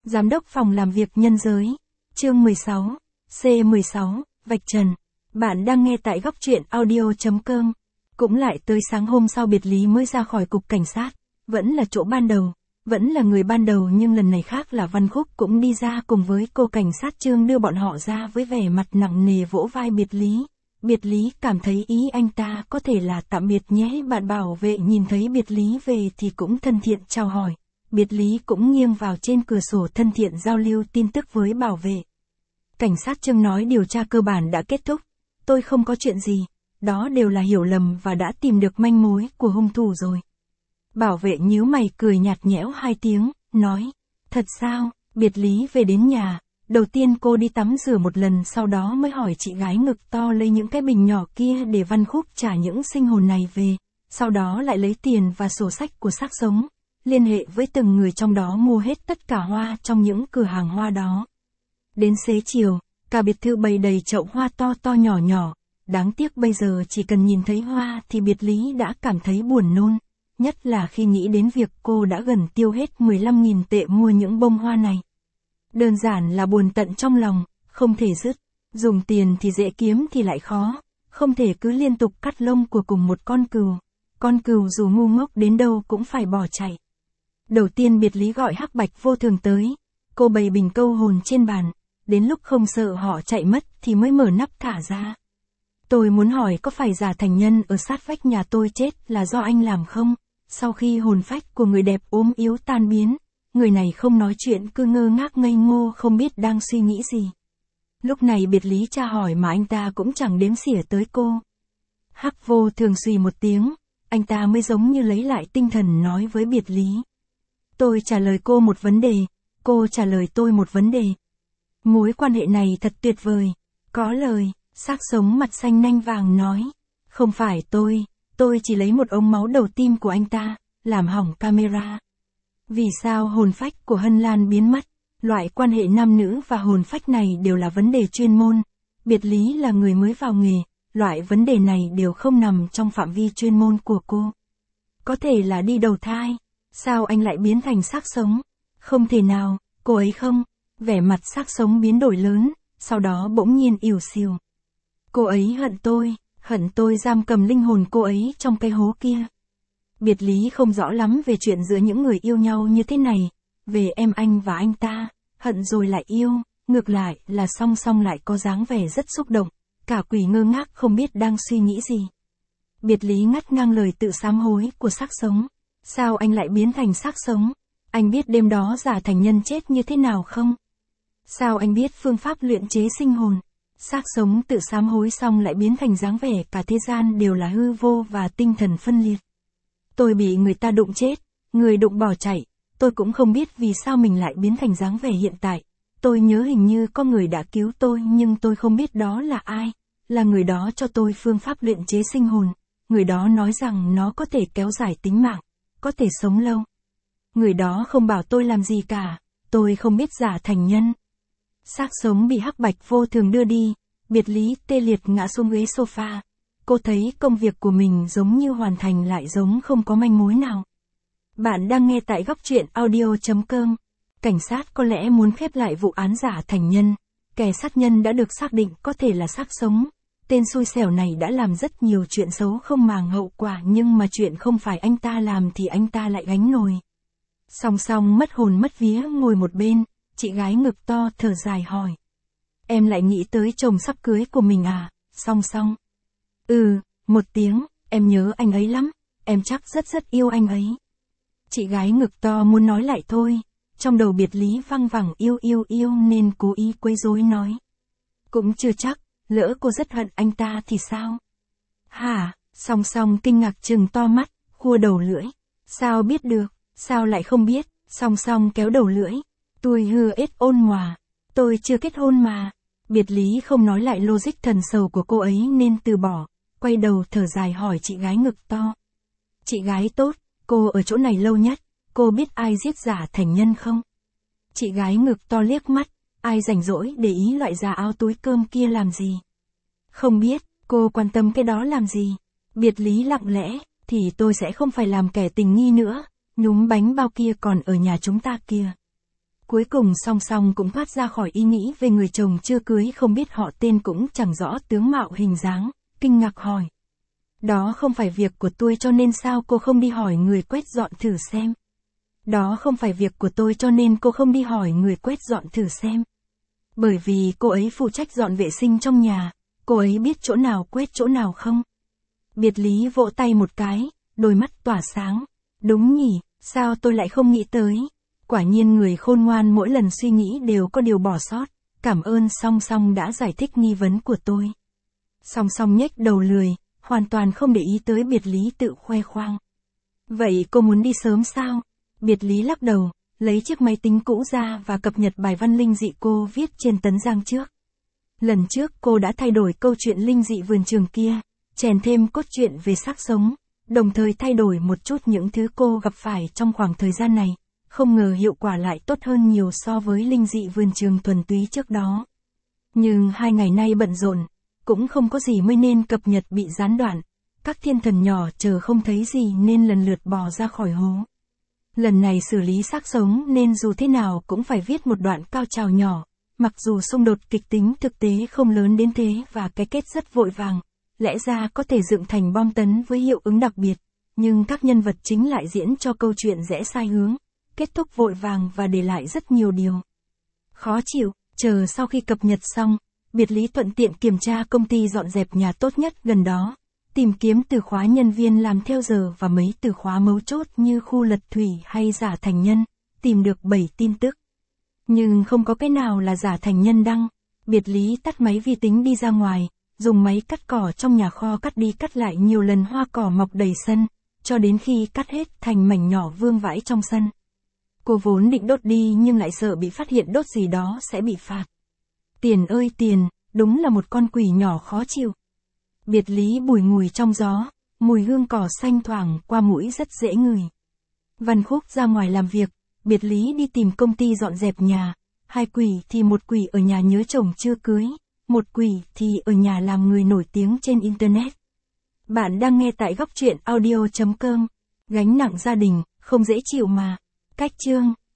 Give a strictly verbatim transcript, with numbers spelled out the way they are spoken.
Giám đốc phòng làm việc nhân giới. Chương mười sáu. C mười sáu, vạch trần. Bạn đang nghe tại góc truyện audio chấm com. Cũng lại tới sáng hôm sau biệt lý mới ra khỏi cục cảnh sát. Vẫn là chỗ ban đầu. Vẫn là người ban đầu nhưng lần này khác là Văn Khúc cũng đi ra cùng với cô cảnh sát Trương đưa bọn họ ra với vẻ mặt nặng nề vỗ vai biệt lý. Biệt lý cảm thấy ý anh ta có thể là tạm biệt nhé. Bạn bảo vệ nhìn thấy biệt lý về thì cũng thân thiện chào hỏi. Biệt lý cũng nghiêng vào trên cửa sổ thân thiện giao lưu tin tức với bảo vệ. Cảnh sát Trương nói điều tra cơ bản đã kết thúc. Tôi không có chuyện gì. Đó đều là hiểu lầm và đã tìm được manh mối của hung thủ rồi. Bảo vệ nhíu mày cười nhạt nhẽo hai tiếng, nói. Thật sao? Biệt lý về đến nhà. Đầu tiên cô đi tắm rửa một lần sau đó mới hỏi chị gái ngực to lấy những cái bình nhỏ kia để Văn Khúc trả những sinh hồn này về. Sau đó lại lấy tiền và sổ sách của xác sống. Liên hệ với từng người trong đó mua hết tất cả hoa trong những cửa hàng hoa đó. Đến xế chiều, cả biệt thự bày đầy chậu hoa to to nhỏ nhỏ. Đáng tiếc bây giờ chỉ cần nhìn thấy hoa thì biệt lý đã cảm thấy buồn nôn. Nhất là khi nghĩ đến việc cô đã gần tiêu hết mười lăm nghìn tệ mua những bông hoa này. Đơn giản là buồn tận trong lòng, không thể dứt. Dùng tiền thì dễ kiếm thì lại khó. Không thể cứ liên tục cắt lông của cùng một con cừu. Con cừu dù ngu ngốc đến đâu cũng phải bỏ chạy. Đầu tiên biệt lý gọi Hắc Bạch Vô Thường tới. Cô bày bình câu hồn trên bàn. Đến lúc không sợ họ chạy mất thì mới mở nắp thả ra. Tôi muốn hỏi có phải giả thành nhân ở sát vách nhà tôi chết là do anh làm không? Sau khi hồn phách của người đẹp ốm yếu tan biến, người này không nói chuyện cứ ngơ ngác ngây ngô không biết đang suy nghĩ gì. Lúc này biệt lý tra hỏi mà anh ta cũng chẳng đếm xỉa tới cô. Hắc Vô Thường xùy một tiếng, anh ta mới giống như lấy lại tinh thần nói với biệt lý. Tôi trả lời cô một vấn đề, cô trả lời tôi một vấn đề. Mối quan hệ này thật tuyệt vời. Có lời, xác sống mặt xanh nanh vàng nói. Không phải tôi, tôi chỉ lấy một ống máu đầu tim của anh ta, làm hỏng camera. Vì sao hồn phách của Hân Lan biến mất? Loại quan hệ nam nữ và hồn phách này đều là vấn đề chuyên môn. Biệt lý là người mới vào nghề, loại vấn đề này đều không nằm trong phạm vi chuyên môn của cô. Có thể là đi đầu thai. Sao anh lại biến thành xác sống? Không thể nào, cô ấy không. Vẻ mặt xác sống biến đổi lớn, sau đó bỗng nhiên ỉu xìu. Cô ấy hận tôi, hận tôi giam cầm linh hồn cô ấy trong cái hố kia. Biệt lý không rõ lắm về chuyện giữa những người yêu nhau như thế này, về em anh và anh ta, hận rồi lại yêu, ngược lại là song song lại có dáng vẻ rất xúc động, cả quỷ ngơ ngác không biết đang suy nghĩ gì. Biệt lý ngắt ngang lời tự sám hối của xác sống. Sao anh lại biến thành xác sống? Anh biết đêm đó giả thành nhân chết như thế nào không? Sao anh biết phương pháp luyện chế sinh hồn? Xác sống tự sám hối xong lại biến thành dáng vẻ cả thế gian đều là hư vô và tinh thần phân liệt. Tôi bị người ta đụng chết, người đụng bỏ chạy, tôi cũng không biết vì sao mình lại biến thành dáng vẻ hiện tại. Tôi nhớ hình như có người đã cứu tôi nhưng tôi không biết đó là ai, là người đó cho tôi phương pháp luyện chế sinh hồn, người đó nói rằng nó có thể kéo dài tính mạng, có thể sống lâu. Người đó không bảo tôi làm gì cả, tôi không biết giả thành nhân. Xác sống bị Hắc Bạch Vô Thường đưa đi, biệt lý tê liệt ngã xuống ghế sofa. Cô thấy công việc của mình giống như hoàn thành lại giống không có manh mối nào. Bạn đang nghe tại góc truyện audio chấm com. Cảnh sát có lẽ muốn khép lại vụ án giả thành nhân. Kẻ sát nhân đã được xác định có thể là xác sống. Tên xui xẻo này đã làm rất nhiều chuyện xấu không màng hậu quả nhưng mà chuyện không phải anh ta làm thì anh ta lại gánh nổi. Song song mất hồn mất vía ngồi một bên, chị gái ngực to thở dài hỏi. Em lại nghĩ tới chồng sắp cưới của mình à? Song song. Ừ, một tiếng, em nhớ anh ấy lắm, em chắc rất rất yêu anh ấy. Chị gái ngực to muốn nói lại thôi, trong đầu biệt lý văng vẳng yêu yêu yêu nên cố ý quấy rối nói. Cũng chưa chắc, lỡ cô rất hận anh ta thì sao? Hả? Song song kinh ngạc trừng to mắt, khua đầu lưỡi. Sao biết được, sao lại không biết? Song song kéo đầu lưỡi. Tôi hư ết ôn hòa. Tôi chưa kết hôn mà. Biệt lý không nói lại logic thần sầu của cô ấy nên từ bỏ, quay đầu thở dài hỏi chị gái ngực to. Chị gái tốt, cô ở chỗ này lâu nhất, cô biết ai giết giả thành nhân không? Chị gái ngực to liếc mắt, ai rảnh rỗi để ý loại giả áo túi cơm kia làm gì? Không biết, cô quan tâm cái đó làm gì? Biệt lý lặng lẽ, thì tôi sẽ không phải làm kẻ tình nghi nữa, nhúm bánh bao kia còn ở nhà chúng ta kia. Cuối cùng Song Song cũng thoát ra khỏi ý nghĩ về người chồng chưa cưới không biết họ tên cũng chẳng rõ tướng mạo hình dáng, kinh ngạc hỏi. Đó không phải việc của tôi cho nên sao cô không đi hỏi người quét dọn thử xem. Đó không phải việc của tôi cho nên cô không đi hỏi người quét dọn thử xem. Bởi vì cô ấy phụ trách dọn vệ sinh trong nhà, cô ấy biết chỗ nào quét chỗ nào không. Biệt lý vỗ tay một cái, đôi mắt tỏa sáng. Đúng nhỉ, sao tôi lại không nghĩ tới. Quả nhiên người khôn ngoan mỗi lần suy nghĩ đều có điều bỏ sót. Cảm ơn Song Song đã giải thích nghi vấn của tôi. Song Song nhếch đầu lười, hoàn toàn không để ý tới biệt lý tự khoe khoang. Vậy cô muốn đi sớm sao? Biệt lý lắc đầu, lấy chiếc máy tính cũ ra và cập nhật bài văn linh dị cô viết trên tấn giang trước. Lần trước cô đã thay đổi câu chuyện linh dị vườn trường kia, chèn thêm cốt truyện về xác sống, đồng thời thay đổi một chút những thứ cô gặp phải trong khoảng thời gian này. Không ngờ hiệu quả lại tốt hơn nhiều so với linh dị vườn trường thuần túy trước đó. Nhưng hai ngày nay bận rộn, cũng không có gì mới nên cập nhật bị gián đoạn. Các thiên thần nhỏ chờ không thấy gì nên lần lượt bò ra khỏi hố. Lần này xử lý xác sống nên dù thế nào cũng phải viết một đoạn cao trào nhỏ, mặc dù xung đột kịch tính thực tế không lớn đến thế và cái kết rất vội vàng, lẽ ra có thể dựng thành bom tấn với hiệu ứng đặc biệt, nhưng các nhân vật chính lại diễn cho câu chuyện rẽ sai hướng, kết thúc vội vàng và để lại rất nhiều điều khó chịu. Chờ sau khi cập nhật xong, biệt lý thuận tiện kiểm tra công ty dọn dẹp nhà tốt nhất gần đó, tìm kiếm từ khóa nhân viên làm theo giờ và mấy từ khóa mấu chốt như khu lật thủy hay giả thành nhân, tìm được bảy tin tức. Nhưng không có cái nào là giả thành nhân đăng. Biệt lý tắt máy vi tính đi ra ngoài, dùng máy cắt cỏ trong nhà kho cắt đi cắt lại nhiều lần hoa cỏ mọc đầy sân, cho đến khi cắt hết thành mảnh nhỏ vương vãi trong sân. Cô vốn định đốt đi nhưng lại sợ bị phát hiện đốt gì đó sẽ bị phạt. Tiền ơi tiền, đúng là một con quỷ nhỏ khó chịu. Biệt lý bùi ngùi trong gió, mùi hương cỏ xanh thoảng qua mũi rất dễ ngửi. Văn Khúc ra ngoài làm việc, biệt lý đi tìm công ty dọn dẹp nhà. Hai quỷ thì một quỷ ở nhà nhớ chồng chưa cưới, một quỷ thì ở nhà làm người nổi tiếng trên Internet. Bạn đang nghe tại góc truyện audio chấm com. Gánh nặng gia đình, không dễ chịu mà. Cách chương